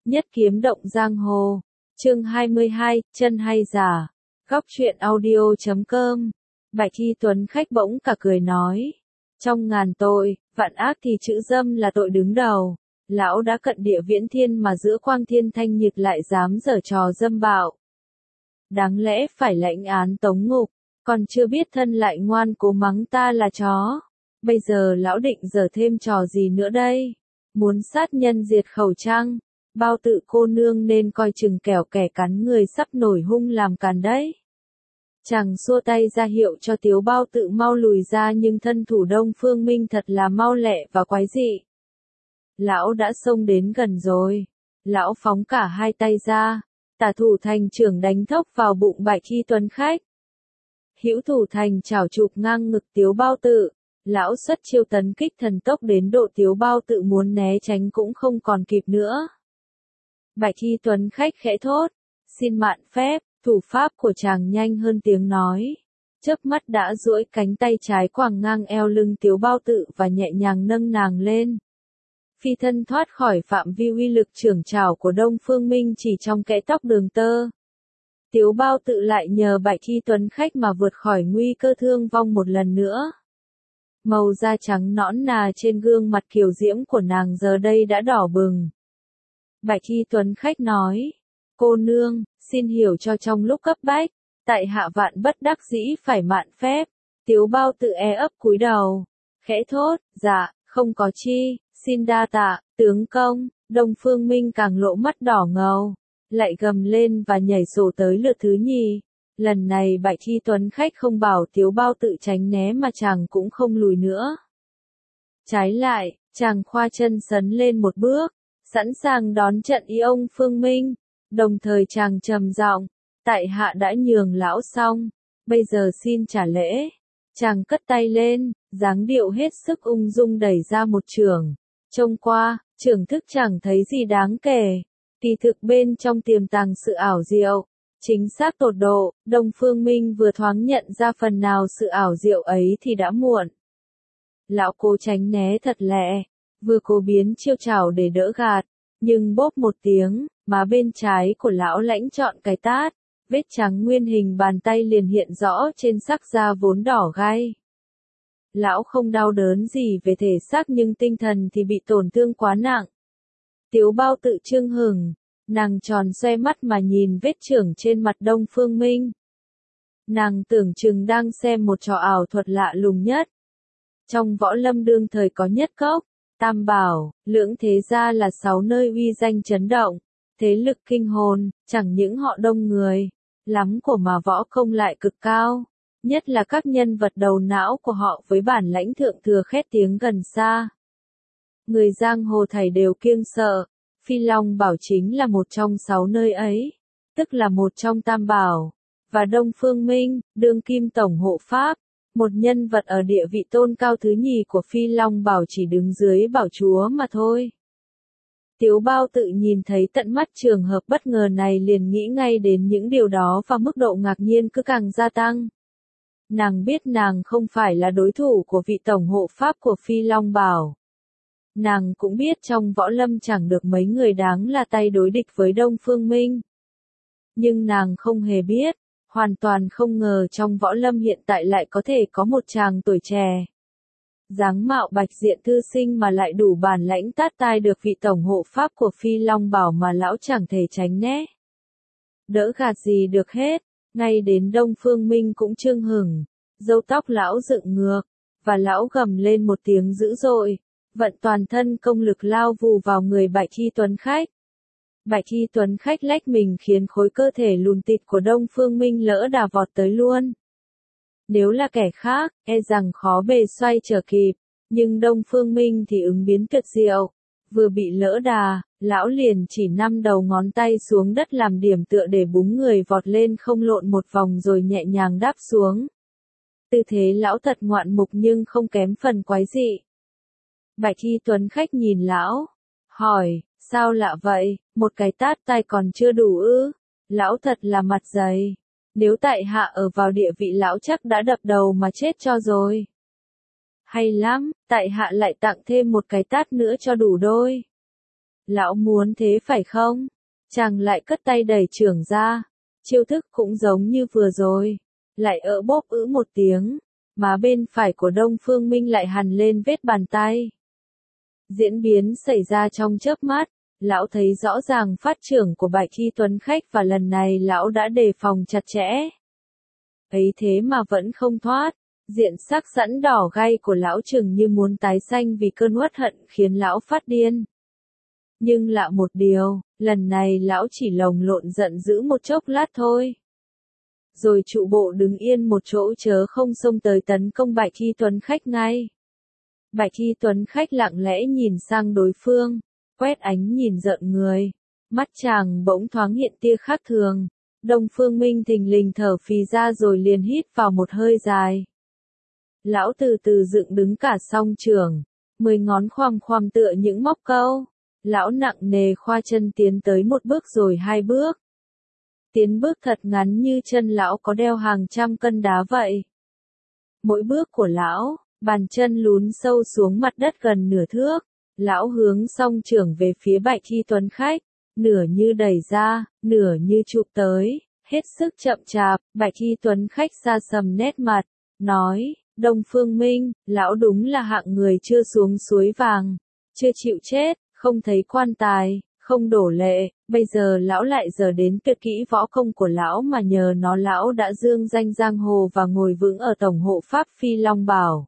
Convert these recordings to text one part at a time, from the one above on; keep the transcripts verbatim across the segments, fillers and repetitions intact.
Nhất kiếm động giang hồ. Chương hai mươi hai, chân hay giả. Góc truyện audio chấm com. Bạch Y Tuấn khách bỗng cả cười nói. Trong ngàn tội, vạn ác thì chữ dâm là tội đứng đầu. Lão đã cận địa viễn thiên mà giữa quang thiên thanh nhiệt lại dám giở trò dâm bạo. Đáng lẽ phải lãnh án tống ngục, còn chưa biết thân lại ngoan cố mắng ta là chó. Bây giờ lão định giở thêm trò gì nữa đây? Muốn sát nhân diệt khẩu trăng? Bao Tự cô nương nên coi chừng kẻo kẻ cắn người sắp nổi hung làm càn đấy. Chàng xua tay ra hiệu cho Tiếu Bao Tự mau lùi ra, nhưng thân thủ Đông Phương Minh thật là mau lẹ và quái dị. Lão đã xông đến gần rồi. Lão phóng cả hai tay ra, tả thủ thành trưởng đánh thốc vào bụng Bạch Y Tuấn khách. Hữu thủ thành chảo chụp ngang ngực Tiếu Bao Tự. Lão xuất chiêu tấn kích thần tốc đến độ Tiếu Bao Tự muốn né tránh cũng không còn kịp nữa. Bạch Y Tuấn khách khẽ thốt, xin mạn phép. Thủ pháp của chàng nhanh hơn tiếng nói. Chớp mắt đã duỗi cánh tay trái quàng ngang eo lưng Tiếu Bao Tự và nhẹ nhàng nâng nàng lên. Phi thân thoát khỏi phạm vi uy lực chưởng chảo của Đông Phương Minh chỉ trong kẽ tóc đường tơ. Tiếu Bao Tự lại nhờ Bạch Y Tuấn khách mà vượt khỏi nguy cơ thương vong một lần nữa. Màu da trắng nõn nà trên gương mặt kiều diễm của nàng giờ đây đã đỏ bừng. Bạch Y Tuấn khách nói, cô nương, xin hiểu cho trong lúc cấp bách, tại hạ vạn bất đắc dĩ phải mạn phép. Tiếu Bao Tự e ấp cúi đầu, khẽ thốt, dạ, không có chi, xin đa tạ, tướng công. Đông Phương Minh càng lộ mắt đỏ ngầu, lại gầm lên và nhảy sổ tới lượt thứ nhì. Lần này Bạch Y Tuấn khách không bảo Tiếu Bao Tự tránh né mà chàng cũng không lùi nữa. Trái lại, chàng khoa chân sấn lên một bước, sẵn sàng đón trận ý ông Phương Minh. Đồng thời chàng trầm giọng, tại hạ đã nhường lão xong, bây giờ xin trả lễ. Chàng cất tay lên, dáng điệu hết sức ung dung đẩy ra một chưởng. Trông qua, chưởng thức chẳng thấy gì đáng kể. Kỳ thực bên trong tiềm tàng sự ảo diệu, chính xác tột độ. Đông Phương Minh vừa thoáng nhận ra phần nào sự ảo diệu ấy thì đã muộn. Lão cố tránh né thật lẹ, vừa cố biến chiêu trảo để đỡ gạt, nhưng bốp một tiếng, má bên trái của lão lãnh trọn cái tát, vết trắng nguyên hình bàn tay liền hiện rõ trên sắc da vốn đỏ gay. Lão không đau đớn gì về thể xác nhưng tinh thần thì bị tổn thương quá nặng. Tiếu Bao Tự chưng hửng, nàng tròn xoe mắt mà nhìn vết chưởng trên mặt Đông Phương Minh. Nàng tưởng chừng đang xem một trò ảo thuật lạ lùng nhất. Trong võ lâm đương thời có nhất cốc, tam bảo, lưỡng thế gia là sáu nơi uy danh chấn động, thế lực kinh hồn, chẳng những họ đông người, lắm của mà võ công lại cực cao, nhất là các nhân vật đầu não của họ với bản lãnh thượng thừa khét tiếng gần xa. Người giang hồ thảy đều kiêng sợ, Phi Long Bảo chính là một trong sáu nơi ấy, tức là một trong tam bảo, và Đông Phương Minh, đương kim tổng hộ pháp. Một nhân vật ở địa vị tôn cao thứ nhì của Phi Long Bảo chỉ đứng dưới bảo chúa mà thôi. Tiếu Bao Tự nhìn thấy tận mắt trường hợp bất ngờ này liền nghĩ ngay đến những điều đó và mức độ ngạc nhiên cứ càng gia tăng. Nàng biết nàng không phải là đối thủ của vị tổng hộ pháp của Phi Long Bảo. Nàng cũng biết trong võ lâm chẳng được mấy người đáng là tay đối địch với Đông Phương Minh. Nhưng nàng không hề biết, hoàn toàn không ngờ trong võ lâm hiện tại lại có thể có một chàng tuổi trẻ. Dáng mạo bạch diện thư sinh mà lại đủ bản lãnh tát tai được vị tổng hộ pháp của Phi Long Bảo mà lão chẳng thể tránh né. Đỡ gạt gì được hết, ngay đến Đông Phương Minh cũng chưng hửng, râu tóc lão dựng ngược, và lão gầm lên một tiếng dữ dội, vận toàn thân công lực lao vù vào người Bạch Y Tuấn khách. Bạch Y Tuấn khách lách mình khiến khối cơ thể lùn tịt của Đông Phương Minh lỡ đà vọt tới luôn. Nếu là kẻ khác, e rằng khó bề xoay trở kịp, nhưng Đông Phương Minh thì ứng biến tuyệt diệu. Vừa bị lỡ đà, lão liền chỉ năm đầu ngón tay xuống đất làm điểm tựa để búng người vọt lên không lộn một vòng rồi nhẹ nhàng đáp xuống. Tư thế lão thật ngoạn mục nhưng không kém phần quái dị. Bạch Y Tuấn khách nhìn lão, hỏi, sao lạ vậy, một cái tát tay còn chưa đủ ư? Lão thật là mặt dày. Nếu tại hạ ở vào địa vị lão chắc đã đập đầu mà chết cho rồi. Hay lắm, tại hạ lại tặng thêm một cái tát nữa cho đủ đôi. Lão muốn thế phải không? Chàng lại cất tay đẩy chưởng ra. Chiêu thức cũng giống như vừa rồi. Lại ỡ bóp ữ một tiếng. Má bên phải của Đông Phương Minh lại hằn lên vết bàn tay. Diễn biến xảy ra trong chớp mắt. Lão thấy rõ ràng phát trưởng của Bạch Hy Tuấn Khách và lần này lão đã đề phòng chặt chẽ. Ấy thế mà vẫn không thoát. Diện sắc sẵn đỏ gay của lão chừng như muốn tái xanh vì cơn uất hận khiến lão phát điên. Nhưng lạ một điều, lần này lão chỉ lồng lộn giận dữ một chốc lát thôi. Rồi trụ bộ đứng yên một chỗ chớ không xông tới tấn công Bạch Hy Tuấn Khách ngay. Bạch Hy Tuấn Khách lặng lẽ nhìn sang đối phương, quét ánh nhìn giận người. Mắt chàng bỗng thoáng hiện tia khác thường. Đông Phương Minh thình lình thở phì ra rồi liền hít vào một hơi dài. Lão từ từ dựng đứng cả song chưởng, mười ngón khoằm khoằm tựa những móc câu. Lão nặng nề khoa chân tiến tới một bước rồi hai bước. Tiến bước thật ngắn như chân lão có đeo hàng trăm cân đá vậy. Mỗi bước của lão, bàn chân lún sâu xuống mặt đất gần nửa thước. Lão hướng song chưởng về phía Bạch Hy Tuấn Khách, nửa như đẩy ra, nửa như chụp tới, hết sức chậm chạp. Bạch Hy Tuấn Khách sa sầm nét mặt, nói, Đông Phương Minh, lão đúng là hạng người chưa xuống suối vàng, chưa chịu chết, không thấy quan tài, không đổ lệ, bây giờ lão lại giờ đến tuyệt kỹ võ công của lão mà nhờ nó lão đã dương danh giang hồ và ngồi vững ở tổng hộ pháp Phi Long Bảo.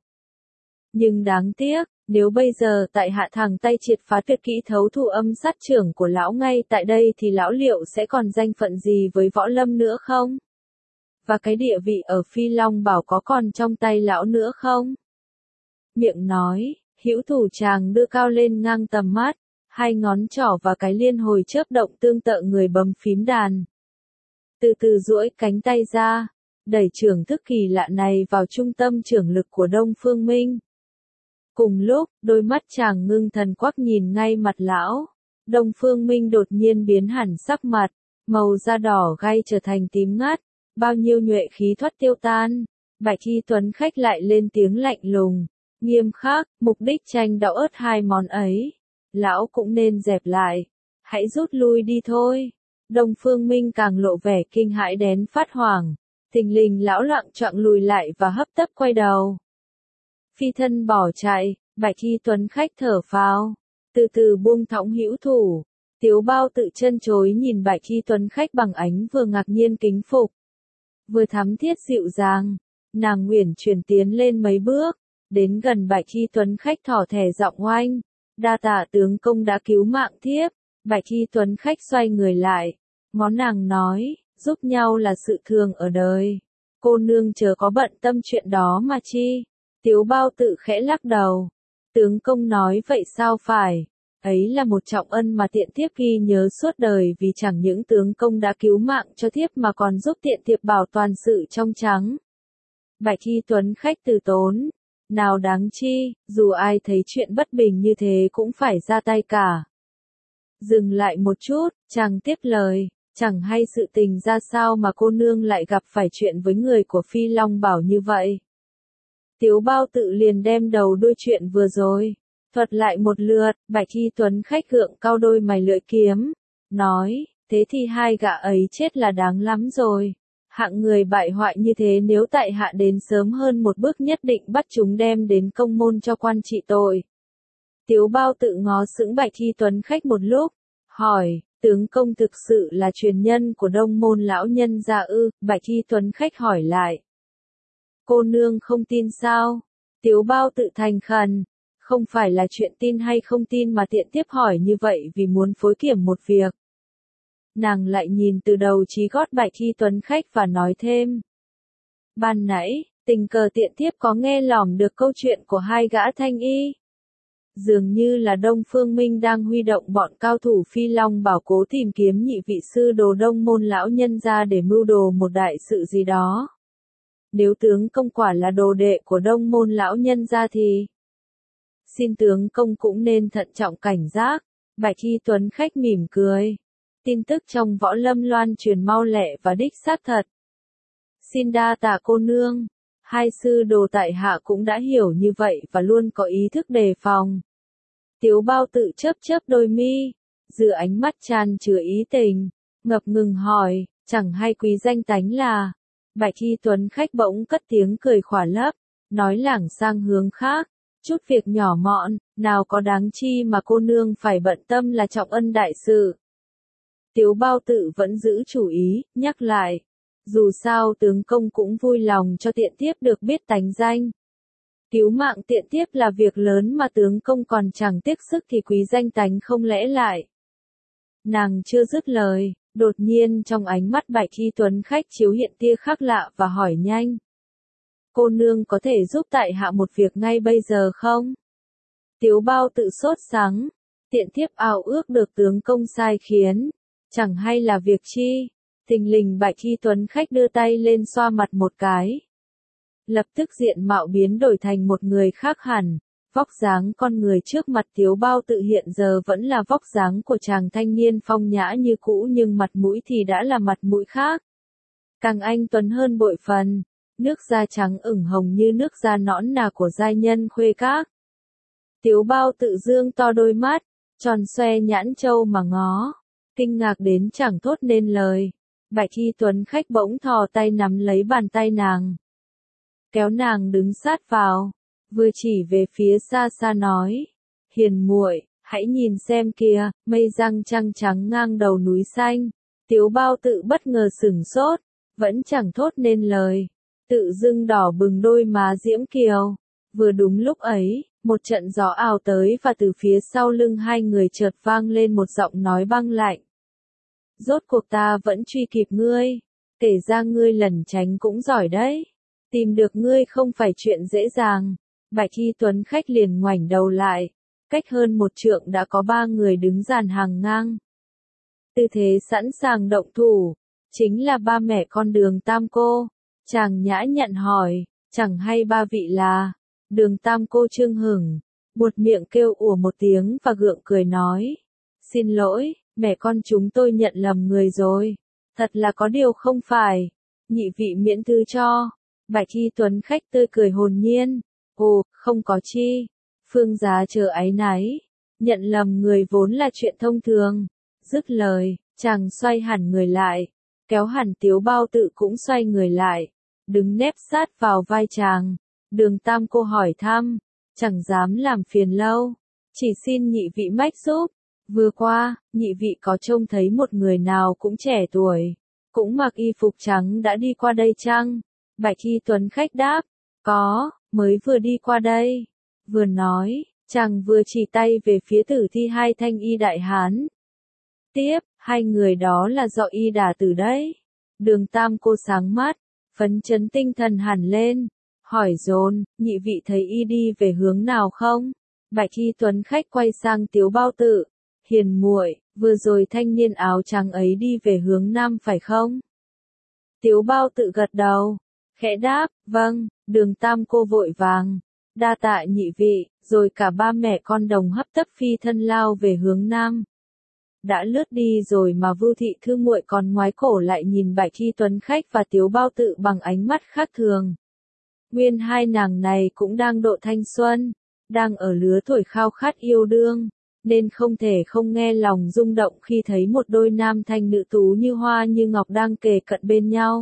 Nhưng đáng tiếc, nếu bây giờ tại hạ thẳng tay triệt phá tuyệt kỹ thấu thủ âm sát trưởng của lão ngay tại đây thì lão liệu sẽ còn danh phận gì với võ lâm nữa không? Và cái địa vị ở Phi Long Bảo có còn trong tay lão nữa không? Miệng nói, hữu thủ chàng đưa cao lên ngang tầm mắt, hai ngón trỏ và cái liên hồi chớp động tương tự người bấm phím đàn. Từ từ duỗi cánh tay ra, đẩy chưởng thức kỳ lạ này vào trung tâm chưởng lực của Đông Phương Minh. Cùng lúc, đôi mắt chàng ngưng thần quắc nhìn ngay mặt lão. Đông Phương Minh đột nhiên biến hẳn sắc mặt, màu da đỏ gay trở thành tím ngắt, bao nhiêu nhuệ khí thoát tiêu tan. Bạch Hy Tuấn Khách lại lên tiếng lạnh lùng, nghiêm khắc, mục đích tranh đạo ớt hai món ấy. Lão cũng nên dẹp lại, hãy rút lui đi thôi. Đông Phương Minh càng lộ vẻ kinh hãi đến phát hoảng, thình lình lão lặng choạng lùi lại và hấp tấp quay đầu. Phi thân bỏ chạy, Bạch Hy Tuấn Khách thở phào, từ từ buông thõng hữu thủ. Tiếu Bao tự chân chối nhìn Bạch Hy Tuấn Khách bằng ánh vừa ngạc nhiên kính phục, vừa thắm thiết dịu dàng. Nàng uyển chuyển tiến lên mấy bước, đến gần Bạch Hy Tuấn Khách thỏ thẻ giọng oanh, đa tạ tướng công đã cứu mạng thiếp. Bạch Hy Tuấn Khách xoay người lại, ngó nàng nói, giúp nhau là sự thường ở đời, cô nương chớ có bận tâm chuyện đó mà chi. Tiếu Bao tự khẽ lắc đầu, tướng công nói vậy sao phải, ấy là một trọng ân mà tiện thiếp ghi nhớ suốt đời, vì chẳng những tướng công đã cứu mạng cho thiếp mà còn giúp tiện thiếp bảo toàn sự trong trắng. Bạch Hy Tuấn Khách từ tốn, nào đáng chi, dù ai thấy chuyện bất bình như thế cũng phải ra tay cả. Dừng lại một chút, chàng tiếp lời, chẳng hay sự tình ra sao mà cô nương lại gặp phải chuyện với người của Phi Long Bảo như vậy. Tiếu Bao tự liền đem đầu đuôi chuyện vừa rồi, thuật lại một lượt. Bạch Hy Tuấn Khách gượng cau đôi mày lưỡi kiếm, nói, thế thì hai gã ấy chết là đáng lắm rồi. Hạng người bại hoại như thế nếu tại hạ đến sớm hơn một bước nhất định bắt chúng đem đến công môn cho quan trị tội. Tiếu Bao tự ngó sững Bạch Hy Tuấn Khách một lúc, hỏi, tướng công thực sự là truyền nhân của Đông môn lão nhân gia ư? Bạch Hy Tuấn Khách hỏi lại. Cô nương không tin sao? Tiếu Bao tự thành khẩn, không phải là chuyện tin hay không tin mà tiện tiếp hỏi như vậy vì muốn phối kiểm một việc. Nàng lại nhìn từ đầu chí gót Bạch Hy Tuấn Khách và nói thêm. Ban nãy, tình cờ tiện tiếp có nghe lỏm được câu chuyện của hai gã thanh y. Dường như là Đông Phương Minh đang huy động bọn cao thủ Phi Long Bảo cố tìm kiếm nhị vị sư đồ Đông môn lão nhân ra để mưu đồ một đại sự gì đó. Nếu tướng công quả là đồ đệ của Đông môn lão nhân ra thì xin tướng công cũng nên thận trọng cảnh giác. Bạch Hy Tuấn Khách mỉm cười. Tin tức trong võ lâm loan truyền mau lẹ và đích xác thật. Xin đa tạ cô nương. Hai sư đồ tại hạ cũng đã hiểu như vậy và luôn có ý thức đề phòng. Tiếu Bao tự chớp chớp đôi mi, giữa ánh mắt tràn chứa ý tình, ngập ngừng hỏi, chẳng hay quý danh tánh là. Bạch Y Tuấn khách bỗng cất tiếng cười khỏa lấp, nói lảng sang hướng khác, chút việc nhỏ mọn, nào có đáng chi mà cô nương phải bận tâm là trọng ân đại sự. Tiếu Bao Tự vẫn giữ chủ ý, nhắc lại, dù sao tướng công cũng vui lòng cho tiện tiếp được biết tánh danh. Cứu mạng tiện tiếp là việc lớn mà tướng công còn chẳng tiếc sức thì quý danh tánh không lẽ lại. Nàng chưa dứt lời, đột nhiên trong ánh mắt Bạch Y Tuấn khách chiếu hiện tia khác lạ và hỏi nhanh. Cô nương có thể giúp tại hạ một việc ngay bây giờ không? Tiếu Bao Tự sốt sắng, tiện tiếp ao ước được tướng công sai khiến, chẳng hay là việc chi? Thình lình Bạch Y Tuấn khách đưa tay lên xoa mặt một cái. Lập tức diện mạo biến đổi thành một người khác hẳn, vóc dáng con người trước mặt Tiếu Bao Tự hiện giờ vẫn là vóc dáng của chàng thanh niên phong nhã như cũ nhưng mặt mũi thì đã là mặt mũi khác. Càng anh tuấn hơn bội phần, nước da trắng ửng hồng như nước da nõn nà của giai nhân khuê các. Tiếu Bao Tự dương to đôi mắt, tròn xoe nhãn châu mà ngó, kinh ngạc đến chẳng thốt nên lời. Bạch Y Tuấn khách bỗng thò tay nắm lấy bàn tay nàng, kéo nàng đứng sát vào, vừa chỉ về phía xa xa nói, hiền muội, hãy nhìn xem kìa, mây răng trăng trắng ngang đầu núi xanh. Tiếu Bao Tự bất ngờ sửng sốt, vẫn chẳng thốt nên lời, tự dưng đỏ bừng đôi má diễm kiều. Vừa đúng lúc ấy, một trận gió ào tới và từ phía sau lưng hai người chợt vang lên một giọng nói băng lạnh. Rốt cuộc ta vẫn truy kịp ngươi, kể ra ngươi lẩn tránh cũng giỏi đấy, tìm được ngươi không phải chuyện dễ dàng. Bạch Y Tuấn khách liền ngoảnh đầu lại, cách hơn một trượng đã có ba người đứng dàn hàng ngang. Tư thế sẵn sàng động thủ, chính là ba mẹ con Đường Tam Cô. Chàng nhã nhặn hỏi, chẳng hay ba vị là. Đường Tam Cô Trương Hửng, buột miệng kêu ủa một tiếng và gượng cười nói, xin lỗi, mẹ con chúng tôi nhận lầm người rồi, thật là có điều không phải, nhị vị miễn thứ cho. Bạch Y Tuấn khách tươi cười hồn nhiên, ồ, không có chi, phương giá chờ áy náy, nhận lầm người vốn là chuyện thông thường. Dứt lời, chàng xoay hẳn người lại, kéo hẳn Tiếu Bao Tự cũng xoay người lại, đứng nép sát vào vai chàng. Đường Tam Cô hỏi thăm, chẳng dám làm phiền lâu, chỉ xin nhị vị mách giúp. Vừa qua, nhị vị có trông thấy một người nào cũng trẻ tuổi, cũng mặc y phục trắng đã đi qua đây chăng? Bạch Y Tuấn khách đáp, có, mới vừa đi qua đây. Vừa nói, chàng vừa chỉ tay về phía tử thi hai thanh y đại hán. Tiếp, hai người đó là do y đả tử đấy. Đường Tam Cô sáng mắt, phấn chấn tinh thần hẳn lên, hỏi dồn, nhị vị thấy y đi về hướng nào không? Bạch Y Tuấn khách quay sang Tiếu Bao Tự, hiền muội, vừa rồi thanh niên áo trắng ấy đi về hướng nam phải không? Tiếu Bao Tự gật đầu, khẽ đáp, vâng. Đường Tam Cô vội vàng, đa tạ nhị vị, rồi cả ba mẹ con đồng hấp tấp phi thân lao về hướng nam. Đã lướt đi rồi mà Vưu Thị Thư muội còn ngoái cổ lại nhìn Bạch Y Tuấn khách và Tiếu Bao Tự bằng ánh mắt khác thường. Nguyên hai nàng này cũng đang độ thanh xuân, đang ở lứa tuổi khao khát yêu đương, nên không thể không nghe lòng rung động khi thấy một đôi nam thanh nữ tú như hoa như ngọc đang kề cận bên nhau.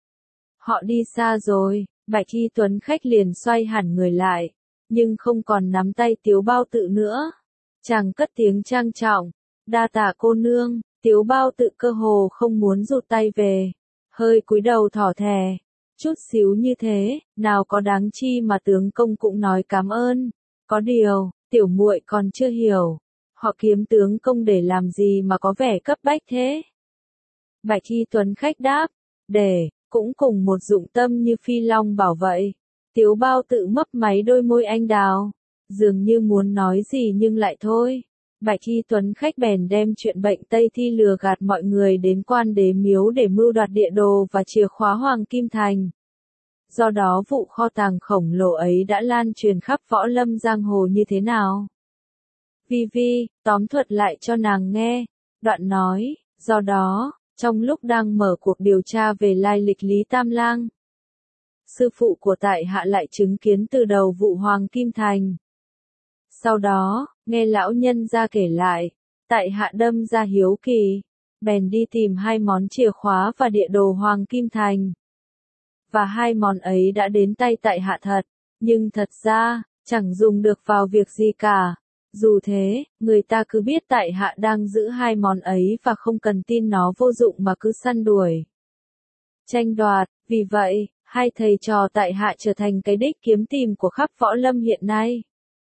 Họ đi xa rồi, Bạch Y Tuấn khách liền xoay hẳn người lại, nhưng không còn nắm tay Tiếu Bao Tự nữa. Chàng cất tiếng trang trọng, đa tạ cô nương. Tiếu Bao Tự cơ hồ không muốn rụt tay về, hơi cúi đầu thỏ thẻ, chút xíu như thế, nào có đáng chi mà tướng công cũng nói cảm ơn. Có điều, tiểu muội còn chưa hiểu, họ kiếm tướng công để làm gì mà có vẻ cấp bách thế? Bạch Y Tuấn khách đáp, để, cũng cùng một dụng tâm như Phi Long Bảo vậy. Tiếu Bao Tự mấp máy đôi môi anh đào, dường như muốn nói gì nhưng lại thôi. Bạch Y Tuấn khách bèn đem chuyện bệnh Tây Thi lừa gạt mọi người đến Quan Đế Miếu để mưu đoạt địa đồ và chìa khóa Hoàng Kim Thành. Do đó vụ kho tàng khổng lồ ấy đã lan truyền khắp võ lâm giang hồ như thế nào? Vi Vi, tóm thuật lại cho nàng nghe. Đoạn nói, do đó, trong lúc đang mở cuộc điều tra về lai lịch Lý Tam Lang, sư phụ của tại hạ lại chứng kiến từ đầu vụ Hoàng Kim Thành. Sau đó, nghe lão nhân ra kể lại, Tại hạ đâm ra hiếu kỳ, bèn đi tìm hai món chìa khóa và địa đồ Hoàng Kim Thành. Và hai món ấy đã đến tay tại hạ thật, nhưng thật ra, chẳng dùng được vào việc gì cả. Dù thế, người ta cứ biết tại hạ đang giữ hai món ấy và không cần tin nó vô dụng mà cứ săn đuổi. Tranh đoạt, vì vậy, hai thầy trò tại hạ trở thành cái đích kiếm tìm của khắp võ lâm hiện nay.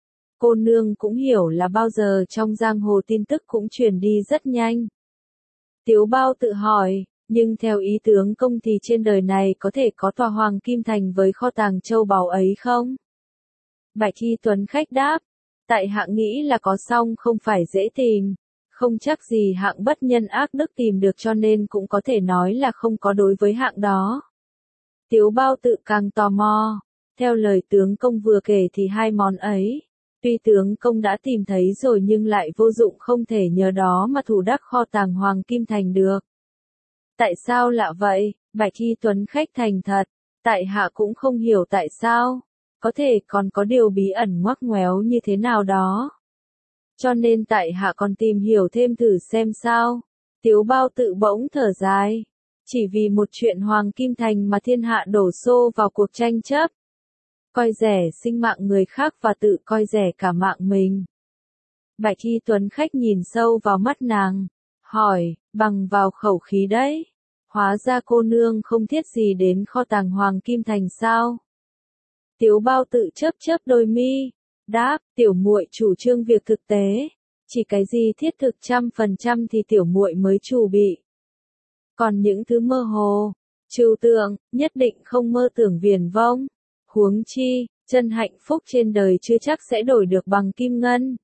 Cô nương cũng hiểu là bao giờ trong giang hồ tin tức cũng truyền đi rất nhanh. Tiếu Bao tự hỏi, nhưng theo ý tướng công thì trên đời này có thể có tòa Hoàng Kim Thành với kho tàng châu báu ấy không? Bạch Y Tuấn khách đáp, tại hạ nghĩ là có song không phải dễ tìm, không chắc gì hạng bất nhân ác đức tìm được cho nên cũng có thể nói là không có đối với hạng đó. Tiếu Bao tự càng tò mò, theo lời tướng công vừa kể thì hai món ấy, tuy tướng công đã tìm thấy rồi nhưng lại vô dụng không thể nhờ đó mà thủ đắc kho tàng Hoàng Kim Thành được. Tại sao lạ vậy? Bạch Y Tuấn khách thành thật, tại hạ cũng không hiểu tại sao, có thể còn có điều bí ẩn ngoắc ngoéo như thế nào đó. Cho nên tại hạ còn tìm hiểu thêm thử xem sao. Tiếu Bao tự bỗng thở dài, chỉ vì một chuyện Hoàng Kim Thành mà thiên hạ đổ xô vào cuộc tranh chấp. Coi rẻ sinh mạng người khác và tự coi rẻ cả mạng mình. Bạch Y Tuấn khách nhìn sâu vào mắt nàng, hỏi, bằng vào khẩu khí đấy, hóa ra cô nương không thiết gì đến kho tàng Hoàng Kim Thành sao? Tiếu Bao tự chớp chớp đôi mi, đáp, tiểu muội chủ trương việc thực tế, chỉ cái gì thiết thực trăm phần trăm thì tiểu muội mới chủ bị. Còn những thứ mơ hồ, trừu tượng, nhất định không mơ tưởng viển vông. Huống chi, chân hạnh phúc trên đời chưa chắc sẽ đổi được bằng kim ngân.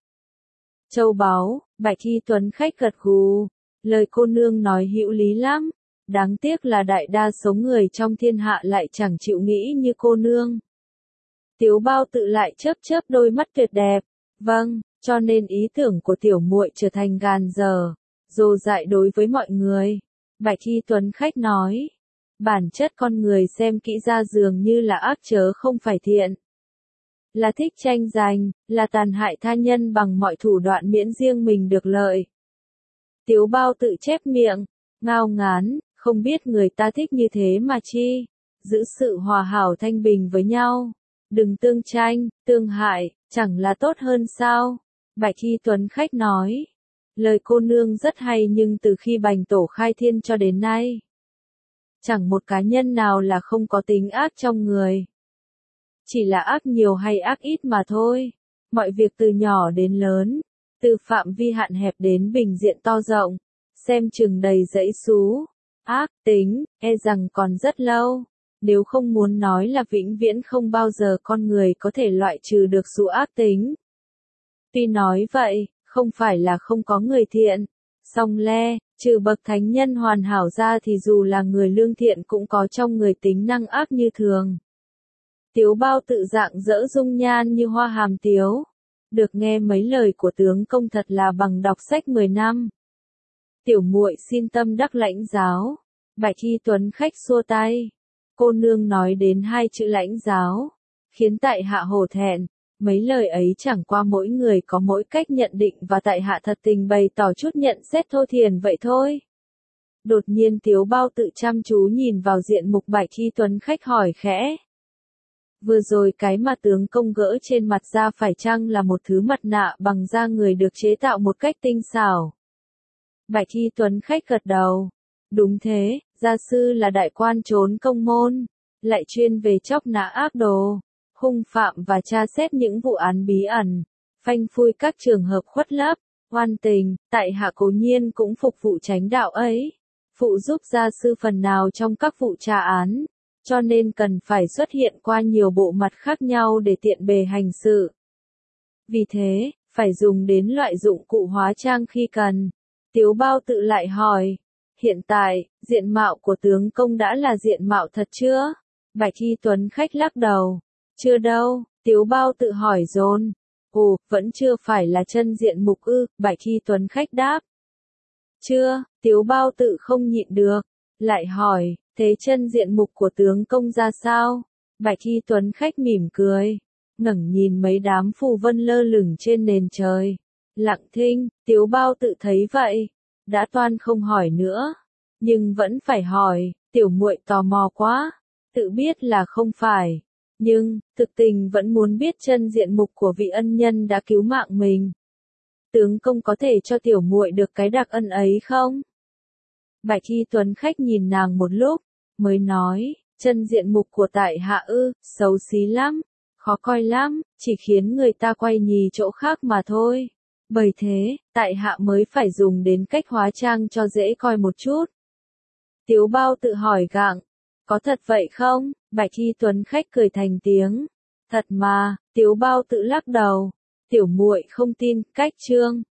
Châu báu, Bạch Y Tuấn khách gật gù, lời cô nương nói hữu lý lắm, đáng tiếc là đại đa số người trong thiên hạ lại chẳng chịu nghĩ như cô nương. Tiếu Bao tự lại chớp chớp đôi mắt tuyệt đẹp, vâng, cho nên ý tưởng của tiểu muội trở thành gàn dở, dồ dại đối với mọi người. Bạch Y Tuấn khách nói, bản chất con người xem kỹ ra dường như là ác chớ không phải thiện. Là thích tranh giành, là tàn hại tha nhân bằng mọi thủ đoạn miễn riêng mình được lợi. Tiếu Bao tự chép miệng, ngao ngán, không biết người ta thích như thế mà chi, giữ sự hòa hảo thanh bình với nhau, đừng tương tranh, tương hại, chẳng là tốt hơn sao? Bạch Y Tuấn khách nói, lời cô nương rất hay nhưng từ khi Bành Tổ khai thiên cho đến nay, chẳng một cá nhân nào là không có tính ác trong người. Chỉ là ác nhiều hay ác ít mà thôi. Mọi việc từ nhỏ đến lớn, từ phạm vi hạn hẹp đến bình diện to rộng, xem chừng đầy dẫy xú, ác tính, e rằng còn rất lâu. Nếu không muốn nói là vĩnh viễn không bao giờ con người có thể loại trừ được số ác tính. Tuy nói vậy, không phải là không có người thiện, song le, trừ bậc thánh nhân hoàn hảo ra thì dù là người lương thiện cũng có trong người tính năng ác như thường. Tiếu Bao tự dạng dỡ dung nhan như hoa hàm tiếu. Được nghe mấy lời của tướng công thật là bằng đọc sách mười năm. Tiểu muội xin tâm đắc lãnh giáo. Bạch Y Tuấn khách xua tay. Cô nương nói đến hai chữ lãnh giáo, khiến tại hạ hổ thẹn. Mấy lời ấy chẳng qua mỗi người có mỗi cách nhận định và tại hạ thật tình bày tỏ chút nhận xét thô thiển vậy thôi. Đột nhiên Tiếu Bao tự chăm chú nhìn vào diện mục Bạch Y Tuấn khách hỏi khẽ. Vừa rồi cái mà tướng công gỡ trên mặt ra phải chăng là một thứ mặt nạ bằng da người được chế tạo một cách tinh xảo? Bạch Y Tuấn khách gật đầu. Đúng thế, gia sư là đại quan trốn công môn, lại chuyên về chóc nã ác đồ, hung phạm và tra xét những vụ án bí ẩn, phanh phui các trường hợp khuất lấp, oan tình, tại hạ cố nhiên cũng phục vụ chánh đạo ấy, phụ giúp gia sư phần nào trong các vụ tra án. Cho nên cần phải xuất hiện qua nhiều bộ mặt khác nhau để tiện bề hành sự. Vì thế, phải dùng đến loại dụng cụ hóa trang khi cần. Tiếu Bao tự lại hỏi, hiện tại, diện mạo của tướng công đã là diện mạo thật chưa? Bạch Y Tuấn khách lắc đầu, chưa đâu. Tiếu Bao tự hỏi dồn, ồ, vẫn chưa phải là chân diện mục ư? Bạch Y Tuấn khách đáp, chưa. Tiếu Bao tự không nhịn được, lại hỏi, thế chân diện mục của tướng công ra sao? Bạch Y Tuấn khách mỉm cười, ngẩng nhìn mấy đám phù vân lơ lửng trên nền trời, Lặng thinh, Tiếu Bao Tự thấy vậy, đã toan không hỏi nữa, nhưng vẫn phải hỏi, tiểu muội tò mò quá, tự biết là không phải, nhưng, thực tình vẫn muốn biết chân diện mục của vị ân nhân đã cứu mạng mình. Tướng công có thể cho tiểu muội được cái đặc ân ấy không? Bạch Y Tuấn Khách nhìn nàng một lúc, mới nói, chân diện mục của tại hạ ư, xấu xí lắm, khó coi lắm, chỉ khiến người ta quay nhì chỗ khác mà thôi. Bởi thế, tại hạ mới phải dùng đến cách hóa trang cho dễ coi một chút. Tiếu Bao Tự hỏi gặng, có thật vậy không? Bạch Y Tuấn Khách cười thành tiếng. Thật mà, Tiếu Bao Tự lắc đầu. Tiểu muội không tin, cách chương.